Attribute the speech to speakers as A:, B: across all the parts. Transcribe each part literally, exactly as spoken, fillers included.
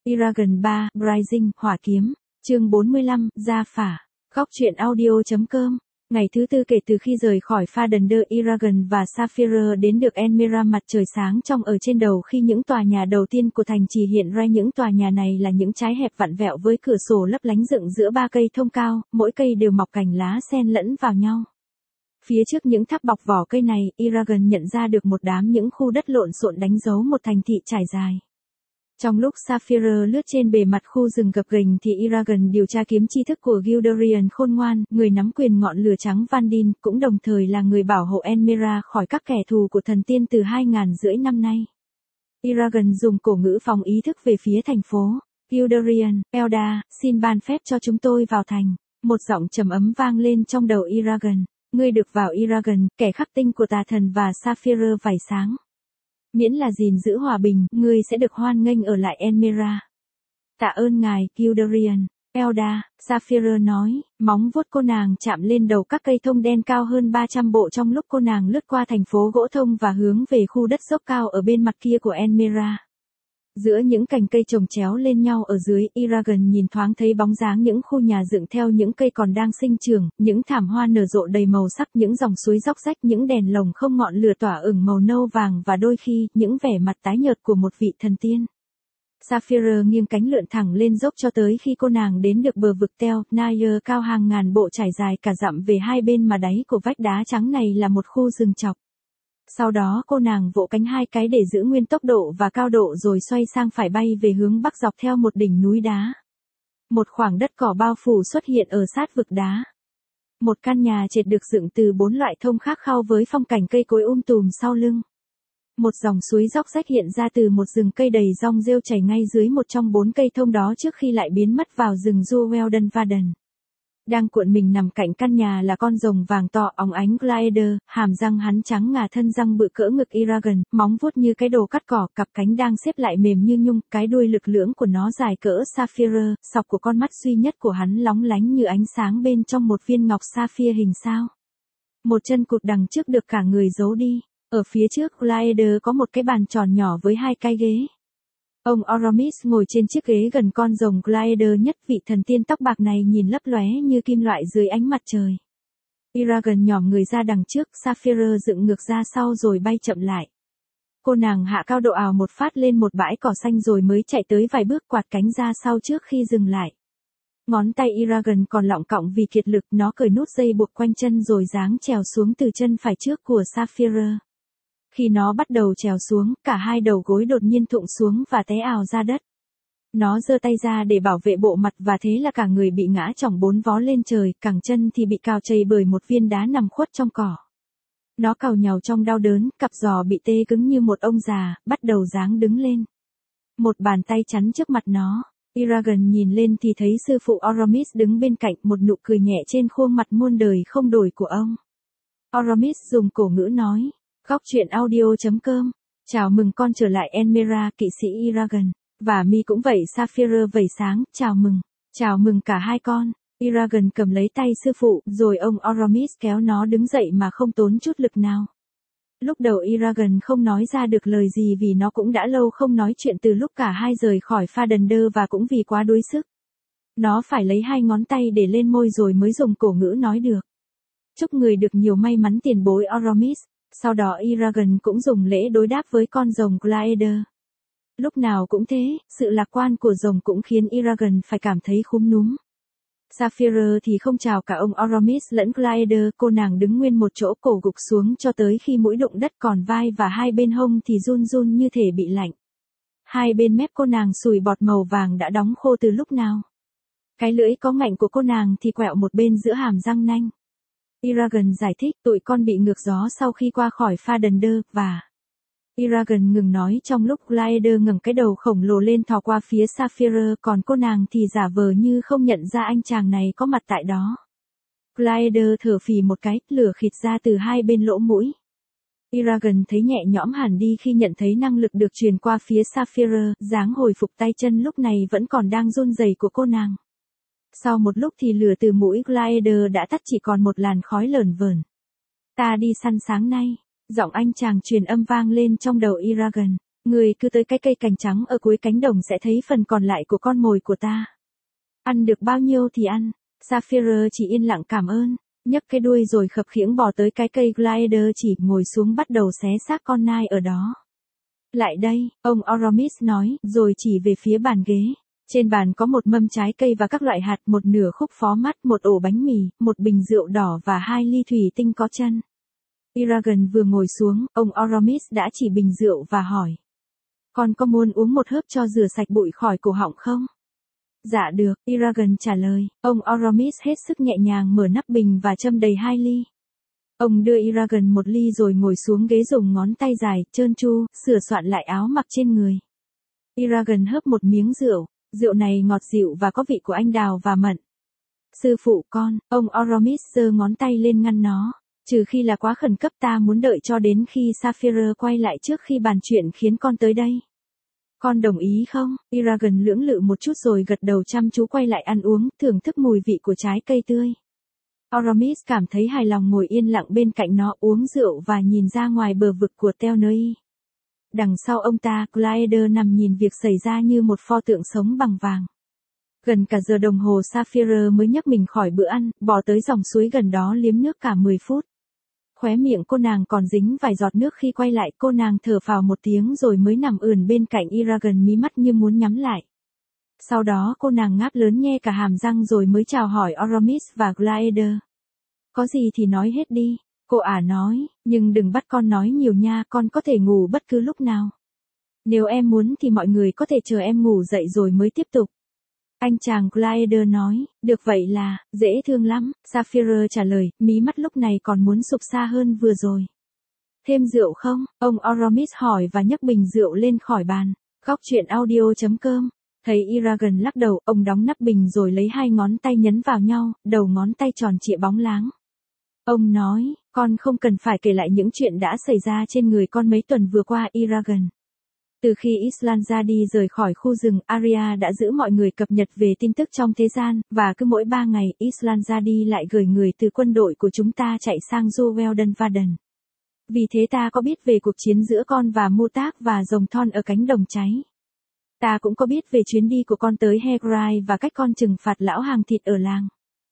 A: Eragon ba, Rising, Hỏa Kiếm, chương bốn mươi lăm, Gia Phả, Góc truyện audio.com. Ngày thứ tư kể từ khi rời khỏi Fardander, Eragon và Saphira đến được Enmera. Mặt trời sáng trong ở trên đầu khi những tòa nhà đầu tiên của thành trì hiện ra. Những tòa nhà này là những trái hẹp vặn vẹo với cửa sổ lấp lánh dựng giữa ba cây thông cao, mỗi cây đều mọc cành lá xen lẫn vào nhau. Phía trước những tháp bọc vỏ cây này, Eragon nhận ra được một đám những khu đất lộn xộn đánh dấu một thành thị trải dài. Trong lúc Saphira lướt trên bề mặt khu rừng gập ghềnh thì Eragon điều tra kiếm tri thức của Gilderian khôn ngoan, người nắm quyền ngọn lửa trắng Vandin, cũng đồng thời là người bảo hộ Enmera khỏi các kẻ thù của thần tiên từ hai ngàn rưỡi năm nay. Eragon dùng cổ ngữ phóng ý thức về phía thành phố. Gilderian, Elda, xin ban phép cho chúng tôi vào thành. Một giọng trầm ấm vang lên trong đầu Eragon. Ngươi được vào Eragon, kẻ khắc tinh của tà thần và Saphira vảy sáng. Miễn là gìn giữ hòa bình, ngươi sẽ được hoan nghênh ở lại Enmera. Tạ ơn ngài, Gilderian. Elda, Saphira nói, móng vuốt cô nàng chạm lên đầu các cây thông đen cao hơn ba trăm bộ trong lúc cô nàng lướt qua thành phố gỗ thông và hướng về khu đất dốc cao ở bên mặt kia của Enmera. Giữa những cành cây trồng chéo lên nhau ở dưới, Eragon nhìn thoáng thấy bóng dáng những khu nhà dựng theo những cây còn đang sinh trưởng, những thảm hoa nở rộ đầy màu sắc, những dòng suối róc rách, những đèn lồng không ngọn lửa tỏa ửng màu nâu vàng và đôi khi, những vẻ mặt tái nhợt của một vị thần tiên. Saphira nghiêng cánh lượn thẳng lên dốc cho tới khi cô nàng đến được bờ vực Tel Nair cao hàng ngàn bộ trải dài cả dặm về hai bên mà đáy của vách đá trắng này là một khu rừng chọc. Sau đó cô nàng vỗ cánh hai cái để giữ nguyên tốc độ và cao độ rồi xoay sang phải bay về hướng bắc dọc theo một đỉnh núi đá. Một khoảng đất cỏ bao phủ xuất hiện ở sát vực đá. Một căn nhà trệt được dựng từ bốn loại thông khác khao với phong cảnh cây cối um tùm sau lưng. Một dòng suối róc rách hiện ra từ một rừng cây đầy rong rêu chảy ngay dưới một trong bốn cây thông đó trước khi lại biến mất vào rừng Juwelden Varden. Đang cuộn mình nằm cạnh căn nhà là con rồng vàng to óng ánh Glider, hàm răng hắn trắng ngà, thân răng bự cỡ ngực Eragon, móng vuốt như cái đồ cắt cỏ, cặp cánh đang xếp lại mềm như nhung, cái đuôi lực lưỡng của nó dài cỡ Saphira, sọc của con mắt duy nhất của hắn lóng lánh như ánh sáng bên trong một viên ngọc sapphire hình sao. Một chân cụt đằng trước được cả người giấu đi, ở phía trước Glider có một cái bàn tròn nhỏ với hai cái ghế. Ông Aramis ngồi trên chiếc ghế gần con rồng Glider nhất, vị thần tiên tóc bạc này nhìn lấp lóe như kim loại dưới ánh mặt trời. Eragon nhòm người ra đằng trước, Saphira dựng ngược ra sau rồi bay chậm lại. Cô nàng hạ cao độ ào một phát lên một bãi cỏ xanh rồi mới chạy tới vài bước, quạt cánh ra sau trước khi dừng lại. Ngón tay Eragon còn lọng cọng vì kiệt lực, nó cởi nút dây buộc quanh chân rồi giáng trèo xuống từ chân phải trước của Saphira. Khi nó bắt đầu trèo xuống, cả hai đầu gối đột nhiên thụng xuống và té ào ra đất. Nó giơ tay ra để bảo vệ bộ mặt và thế là cả người bị ngã chỏng bốn vó lên trời, cẳng chân thì bị cào chày bởi một viên đá nằm khuất trong cỏ. Nó cào nhàu trong đau đớn, cặp giò bị tê cứng như một ông già, bắt đầu giáng đứng lên. Một bàn tay chắn trước mặt nó. Eragon nhìn lên thì thấy sư phụ Aramis đứng bên cạnh, một nụ cười nhẹ trên khuôn mặt muôn đời không đổi của ông. Aramis dùng cổ ngữ nói. Góc truyện audio.com. Chào mừng con trở lại Enmera, kỵ sĩ Eragon. Và mi cũng vậy, Saphira vẩy sáng, chào mừng. Chào mừng cả hai con. Eragon cầm lấy tay sư phụ, rồi ông Aramis kéo nó đứng dậy mà không tốn chút lực nào. Lúc đầu Eragon không nói ra được lời gì vì nó cũng đã lâu không nói chuyện từ lúc cả hai rời khỏi Fardander và cũng vì quá đuối sức. Nó phải lấy hai ngón tay để lên môi rồi mới dùng cổ ngữ nói được. Chúc người được nhiều may mắn tiền bối Aramis. Sau đó Eragon cũng dùng lễ đối đáp với con rồng Glider. Lúc nào cũng thế, sự lạc quan của rồng cũng khiến Eragon phải cảm thấy khúm núm. Saphira thì không chào cả ông Aramis lẫn Glider, cô nàng đứng nguyên một chỗ, cổ gục xuống cho tới khi mũi đụng đất, còn vai và hai bên hông thì run run như thể bị lạnh. Hai bên mép cô nàng sùi bọt màu vàng đã đóng khô từ lúc nào. Cái lưỡi có ngạnh của cô nàng thì quẹo một bên giữa hàm răng nanh. Eragon giải thích, tụi con bị ngược gió sau khi qua khỏi Fardander, và... Eragon ngừng nói trong lúc Glider ngẩng cái đầu khổng lồ lên thò qua phía Saphira, còn cô nàng thì giả vờ như không nhận ra anh chàng này có mặt tại đó. Glider thở phì một cái, lửa khịt ra từ hai bên lỗ mũi. Eragon thấy nhẹ nhõm hẳn đi khi nhận thấy năng lực được truyền qua phía Saphira, dáng hồi phục tay chân lúc này vẫn còn đang run rẩy của cô nàng. Sau một lúc thì lửa từ mũi Glider đã tắt, chỉ còn một làn khói lởn vởn. Ta đi săn sáng nay, giọng anh chàng truyền âm vang lên trong đầu Eragon. Người cứ tới cái cây cành trắng ở cuối cánh đồng sẽ thấy phần còn lại của con mồi của ta. Ăn được bao nhiêu thì ăn. Sapphire chỉ yên lặng cảm ơn, nhấc cái đuôi rồi khập khiễng bò tới cái cây glider chỉ ngồi xuống bắt đầu xé xác con nai ở đó. Lại đây, ông Aramis nói, rồi chỉ về phía bàn ghế. Trên bàn có một mâm trái cây và các loại hạt, một nửa khúc phó mát, một ổ bánh mì, một bình rượu đỏ và hai ly thủy tinh có chân. Eragon vừa ngồi xuống, ông Aramis đã chỉ bình rượu và hỏi. Con có muốn uống một hớp cho rửa sạch bụi khỏi cổ họng không? Dạ được, Eragon trả lời. Ông Aramis hết sức nhẹ nhàng mở nắp bình và châm đầy hai ly. Ông đưa Eragon một ly rồi ngồi xuống ghế dùng ngón tay dài, trơn tru, sửa soạn lại áo mặc trên người. Eragon hớp một miếng rượu, rượu này ngọt dịu và có vị của anh đào và mận. Sư phụ con, ông Aramis giơ ngón tay lên ngăn nó. Trừ khi là quá khẩn cấp ta muốn đợi cho đến khi Sapphire quay lại trước khi bàn chuyện khiến con tới đây. Con đồng ý không? Eragon lưỡng lự một chút rồi gật đầu chăm chú quay lại ăn uống, thưởng thức mùi vị của trái cây tươi. Aramis cảm thấy hài lòng ngồi yên lặng bên cạnh nó uống rượu và nhìn ra ngoài bờ vực của Tenerife. Đằng sau ông ta, Glider nằm nhìn việc xảy ra như một pho tượng sống bằng vàng. Gần cả giờ đồng hồ Sapphire mới nhấc mình khỏi bữa ăn, bò tới dòng suối gần đó liếm nước cả mười phút. Khóe miệng cô nàng còn dính vài giọt nước khi quay lại, cô nàng thở phào một tiếng rồi mới nằm ườn bên cạnh Eragon mí mắt như muốn nhắm lại. Sau đó cô nàng ngáp lớn nhe cả hàm răng rồi mới chào hỏi Aramis và Glider. Có gì thì nói hết đi, cô ả nói, nhưng đừng bắt con nói nhiều nha, con có thể ngủ bất cứ lúc nào. Nếu em muốn thì mọi người có thể chờ em ngủ dậy rồi mới tiếp tục. Anh chàng Glider nói, được vậy là, dễ thương lắm, Sapphire trả lời, mí mắt lúc này còn muốn sụp xa hơn vừa rồi. Thêm rượu không? Ông Aramis hỏi và nhấc bình rượu lên khỏi bàn. Góc truyện audio chấm com. Thấy Eragon lắc đầu, ông đóng nắp bình rồi lấy hai ngón tay nhấn vào nhau, đầu ngón tay tròn trịa bóng láng. Ông nói, con không cần phải kể lại những chuyện đã xảy ra trên người con mấy tuần vừa qua Eragon. Từ khi Islandzadi rời khỏi khu rừng, Arya đã giữ mọi người cập nhật về tin tức trong thế gian, và cứ mỗi ba ngày, Islandzadi lại gửi người từ quân đội của chúng ta chạy sang Juveldenvaden. Vì thế ta có biết về cuộc chiến giữa con và Mutak và rồng thon ở cánh đồng cháy. Ta cũng có biết về chuyến đi của con tới Hegrai và cách con trừng phạt lão hàng thịt ở làng.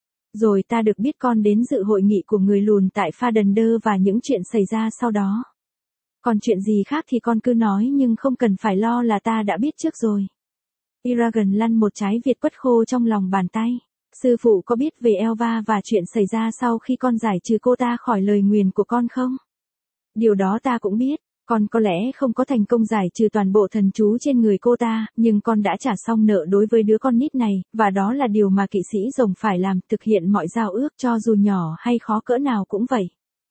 A: Rồi ta được biết con đến dự hội nghị của người lùn tại Fadender và những chuyện xảy ra sau đó. Còn chuyện gì khác thì con cứ nói nhưng không cần phải lo là ta đã biết trước rồi. Eragon lăn một trái việt quất khô trong lòng bàn tay. Sư phụ có biết về Elva và chuyện xảy ra sau khi con giải trừ cô ta khỏi lời nguyền của con không? Điều đó ta cũng biết. Con có lẽ không có thành công giải trừ toàn bộ thần chú trên người cô ta, nhưng con đã trả xong nợ đối với đứa con nít này, và đó là điều mà kỵ sĩ rồng phải làm, thực hiện mọi giao ước cho dù nhỏ hay khó cỡ nào cũng vậy.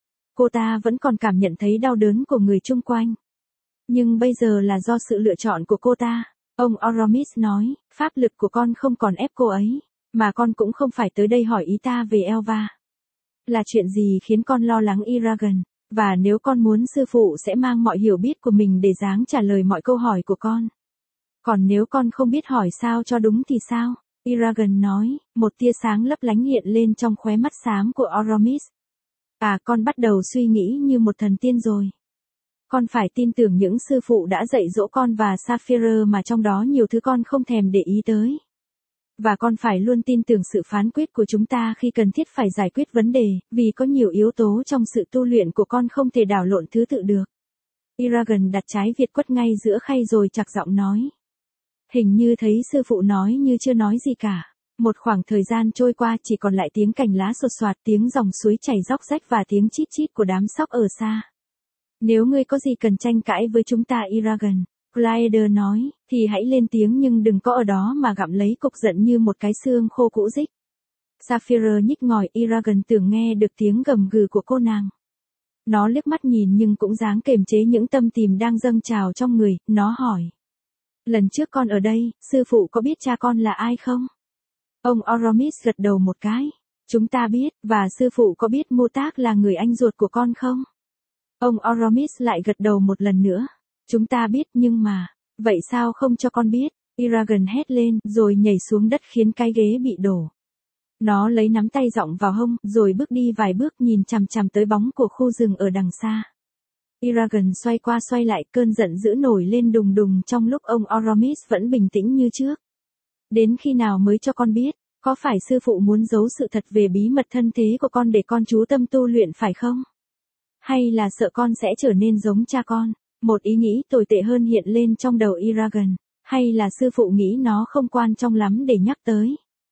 A: Cô ta vẫn còn cảm nhận thấy đau đớn của người chung quanh. Nhưng bây giờ là do sự lựa chọn của cô ta. Ông Aramis nói, pháp lực của con không còn ép cô ấy, mà con cũng không phải tới đây hỏi ý ta về Elva. Là chuyện gì khiến con lo lắng Eragon? Và nếu con muốn sư phụ sẽ mang mọi hiểu biết của mình để dáng trả lời mọi câu hỏi của con. Còn nếu con không biết hỏi sao cho đúng thì sao? Eragon nói, một tia sáng lấp lánh hiện lên trong khóe mắt xám của Aramis. À, con bắt đầu suy nghĩ như một thần tiên rồi. Con phải tin tưởng những sư phụ đã dạy dỗ con và Sapphire mà trong đó nhiều thứ con không thèm để ý tới. Và con phải luôn tin tưởng sự phán quyết của chúng ta khi cần thiết phải giải quyết vấn đề, vì có nhiều yếu tố trong sự tu luyện của con không thể đảo lộn thứ tự được. Eragon đặt trái việt quất ngay giữa khay rồi chạc giọng nói. Hình như thấy sư phụ nói như chưa nói gì cả. Một khoảng thời gian trôi qua chỉ còn lại tiếng cành lá sột soạt, tiếng dòng suối chảy róc rách và tiếng chít chít của đám sóc ở xa. Nếu ngươi có gì cần tranh cãi với chúng ta Eragon, Glider nói, thì hãy lên tiếng nhưng đừng có ở đó mà gặm lấy cục giận như một cái xương khô cũ rích. Sapphire nhích ngòi, Eragon tưởng nghe được tiếng gầm gừ của cô nàng. Nó liếc mắt nhìn nhưng cũng dáng kềm chế những tâm tìm đang dâng trào trong người, nó hỏi. Lần trước con ở đây, sư phụ có biết cha con là ai không? Ông Aramis gật đầu một cái. Chúng ta biết, và sư phụ có biết Mutak là người anh ruột của con không? Ông Aramis lại gật đầu một lần nữa. Chúng ta biết nhưng mà, vậy sao không cho con biết? Eragon hét lên, rồi nhảy xuống đất khiến cái ghế bị đổ. Nó lấy nắm tay giọng vào hông, rồi bước đi vài bước nhìn chằm chằm tới bóng của khu rừng ở đằng xa. Eragon xoay qua xoay lại, cơn giận dữ nổi lên đùng đùng trong lúc ông Aramis vẫn bình tĩnh như trước. Đến khi nào mới cho con biết, có phải sư phụ muốn giấu sự thật về bí mật thân thế của con để con chú tâm tu luyện phải không? Hay là sợ con sẽ trở nên giống cha con? Một ý nghĩ tồi tệ hơn hiện lên trong đầu Eragon. Hay là sư phụ nghĩ nó không quan trọng lắm để nhắc tới?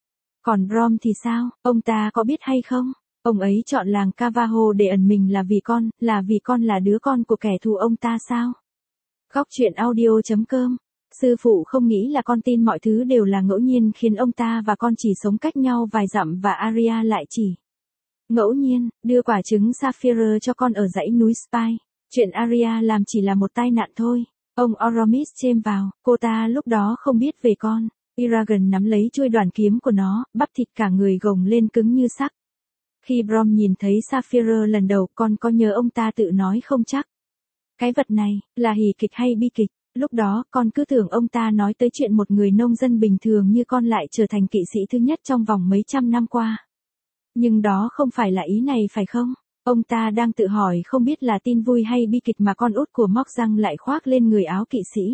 A: Còn Brom thì sao, ông ta có biết hay không? Ông ấy chọn làng Cavaho để ẩn mình là vì con, là vì con là đứa con của kẻ thù ông ta sao? Góc truyện audio chấm com. Sư phụ không nghĩ là con tin mọi thứ đều là ngẫu nhiên khiến ông ta và con chỉ sống cách nhau vài dặm và Arya lại chỉ ngẫu nhiên đưa quả trứng Sapphire cho con ở dãy núi Spy. Chuyện Arya làm chỉ là một tai nạn thôi. Ông Aramis chêm vào, cô ta lúc đó không biết về con. Eragon nắm lấy chuôi đoàn kiếm của nó, bắp thịt cả người gồng lên cứng như sắt. Khi Brom nhìn thấy Sapphire lần đầu, con có nhớ ông ta tự nói không chắc. Cái vật này, là hỉ kịch hay bi kịch? Lúc đó, con cứ tưởng ông ta nói tới chuyện một người nông dân bình thường như con lại trở thành kỵ sĩ thứ nhất trong vòng mấy trăm năm qua. Nhưng đó không phải là ý này phải không? Ông ta đang tự hỏi không biết là tin vui hay bi kịch mà con út của Móc Răng lại khoác lên người áo kỵ sĩ.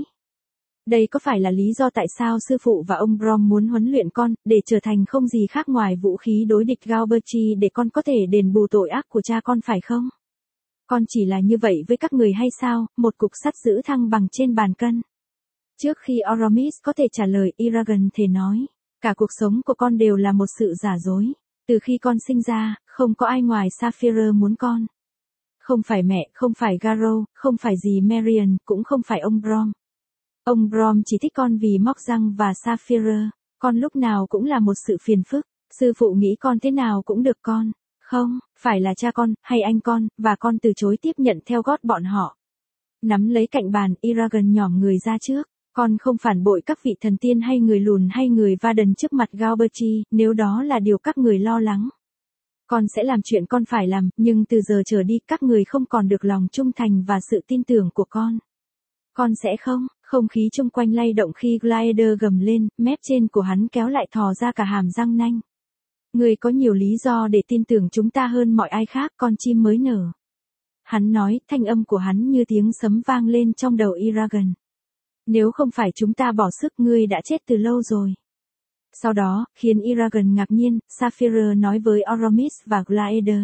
A: Đây có phải là lý do tại sao sư phụ và ông Brom muốn huấn luyện con, để trở thành không gì khác ngoài vũ khí đối địch Galberti để con có thể đền bù tội ác của cha con phải không? Con chỉ là như vậy với các người hay sao, một cục sắt giữ thăng bằng trên bàn cân? Trước khi Aramis có thể trả lời, Eragon thề nói, cả cuộc sống của con đều là một sự giả dối. Từ khi con sinh ra, không có ai ngoài Sapphire muốn con. Không phải mẹ, không phải Garrow, không phải dì Marion, cũng không phải ông Brom. Ông Brom chỉ thích con vì Móc Răng và Sapphire. Con lúc nào cũng là một sự phiền phức. Sư phụ nghĩ con thế nào cũng được con. Không, phải là cha con, hay anh con, và con từ chối tiếp nhận theo gót bọn họ. Nắm lấy cạnh bàn, Eragon nhỏm người ra trước. Con không phản bội các vị thần tiên hay người lùn hay người Varden trước mặt Galberti, nếu đó là điều các người lo lắng. Con sẽ làm chuyện con phải làm, nhưng từ giờ trở đi các người không còn được lòng trung thành và sự tin tưởng của con. Con sẽ không, không khí chung quanh lay động khi Glider gầm lên, mép trên của hắn kéo lại thò ra cả hàm răng nanh. Người có nhiều lý do để tin tưởng chúng ta hơn mọi ai khác, con chim mới nở. Hắn nói, thanh âm của hắn như tiếng sấm vang lên trong đầu Eragon. Nếu không phải chúng ta bỏ sức, ngươi đã chết từ lâu rồi. Sau đó, khiến Eragon ngạc nhiên, Sapphire nói với Aramis và Glider.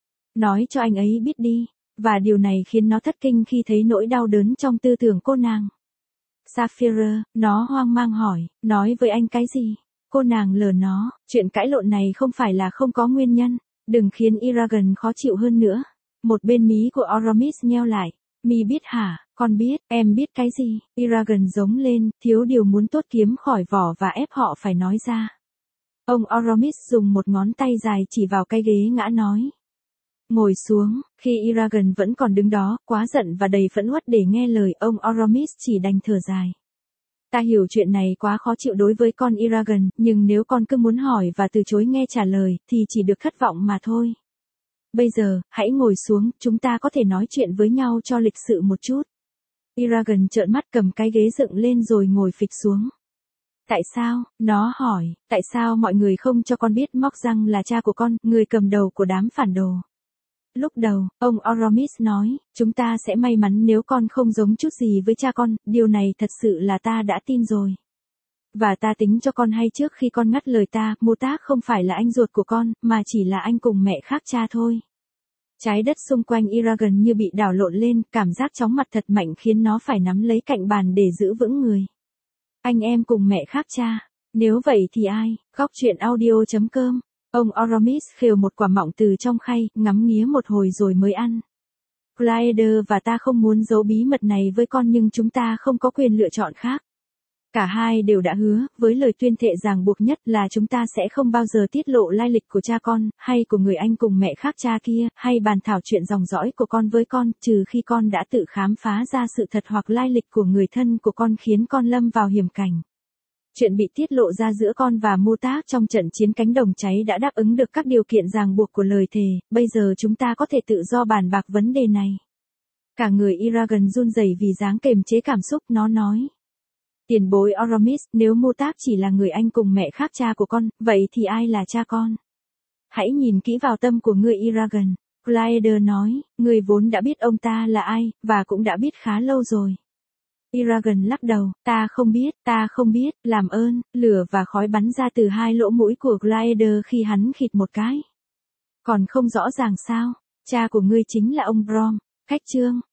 A: Nói cho anh ấy biết đi, và điều này khiến nó thất kinh khi thấy nỗi đau đớn trong tư tưởng cô nàng. Sapphire, nó hoang mang hỏi, nói với anh cái gì? Cô nàng lờ nó, chuyện cãi lộn này không phải là không có nguyên nhân, đừng khiến Eragon khó chịu hơn nữa. Một bên mí của Aramis nheo lại, mi biết hả, con biết, em biết cái gì? Eragon giống lên, thiếu điều muốn tuốt kiếm khỏi vỏ và ép họ phải nói ra. Ông Aramis dùng một ngón tay dài chỉ vào cái ghế ngã nói. Ngồi xuống, khi Eragon vẫn còn đứng đó, quá giận và đầy phẫn uất để nghe lời ông Aramis chỉ đành thở dài. Ta hiểu chuyện này quá khó chịu đối với con Eragon, nhưng nếu con cứ muốn hỏi và từ chối nghe trả lời, thì chỉ được thất vọng mà thôi. Bây giờ, hãy ngồi xuống, chúng ta có thể nói chuyện với nhau cho lịch sự một chút. Eragon trợn mắt cầm cái ghế dựng lên rồi ngồi phịch xuống. Tại sao, nó hỏi, tại sao mọi người không cho con biết Móc Răng là cha của con, người cầm đầu của đám phản đồ? Lúc đầu, ông Aramis nói, chúng ta sẽ may mắn nếu con không giống chút gì với cha con, điều này thật sự là ta đã tin rồi. Và ta tính cho con hay trước khi con ngắt lời ta, Mô Tác không phải là anh ruột của con, mà chỉ là anh cùng mẹ khác cha thôi. Trái đất xung quanh Eragon như bị đảo lộn lên, cảm giác chóng mặt thật mạnh khiến nó phải nắm lấy cạnh bàn để giữ vững người. Anh em cùng mẹ khác cha, nếu vậy thì ai? Góc truyện audio chấm com. Ông Aramis khều một quả mọng từ trong khay, ngắm nghía một hồi rồi mới ăn. Glider và ta không muốn giấu bí mật này với con nhưng chúng ta không có quyền lựa chọn khác. Cả hai đều đã hứa, với lời tuyên thệ ràng buộc nhất là chúng ta sẽ không bao giờ tiết lộ lai lịch của cha con, hay của người anh cùng mẹ khác cha kia, hay bàn thảo chuyện dòng dõi của con với con, trừ khi con đã tự khám phá ra sự thật hoặc lai lịch của người thân của con khiến con lâm vào hiểm cảnh. Chuyện bị tiết lộ ra giữa con và Mô Tác trong trận chiến cánh đồng cháy đã đáp ứng được các điều kiện ràng buộc của lời thề, bây giờ chúng ta có thể tự do bàn bạc vấn đề này. Cả người Eragon run rẩy vì dáng kềm chế cảm xúc, nó nói. Tiền bối Aramis, nếu Mô Tác chỉ là người anh cùng mẹ khác cha của con, vậy thì ai là cha con? Hãy nhìn kỹ vào tâm của ngươi Eragon. Glider nói, người vốn đã biết ông ta là ai, và cũng đã biết khá lâu rồi. Eragon lắc đầu, ta không biết, ta không biết, làm ơn. Lửa và khói bắn ra từ hai lỗ mũi của Glider khi hắn khịt một cái. Còn không rõ ràng sao, cha của ngươi chính là ông Brom. Khách trương,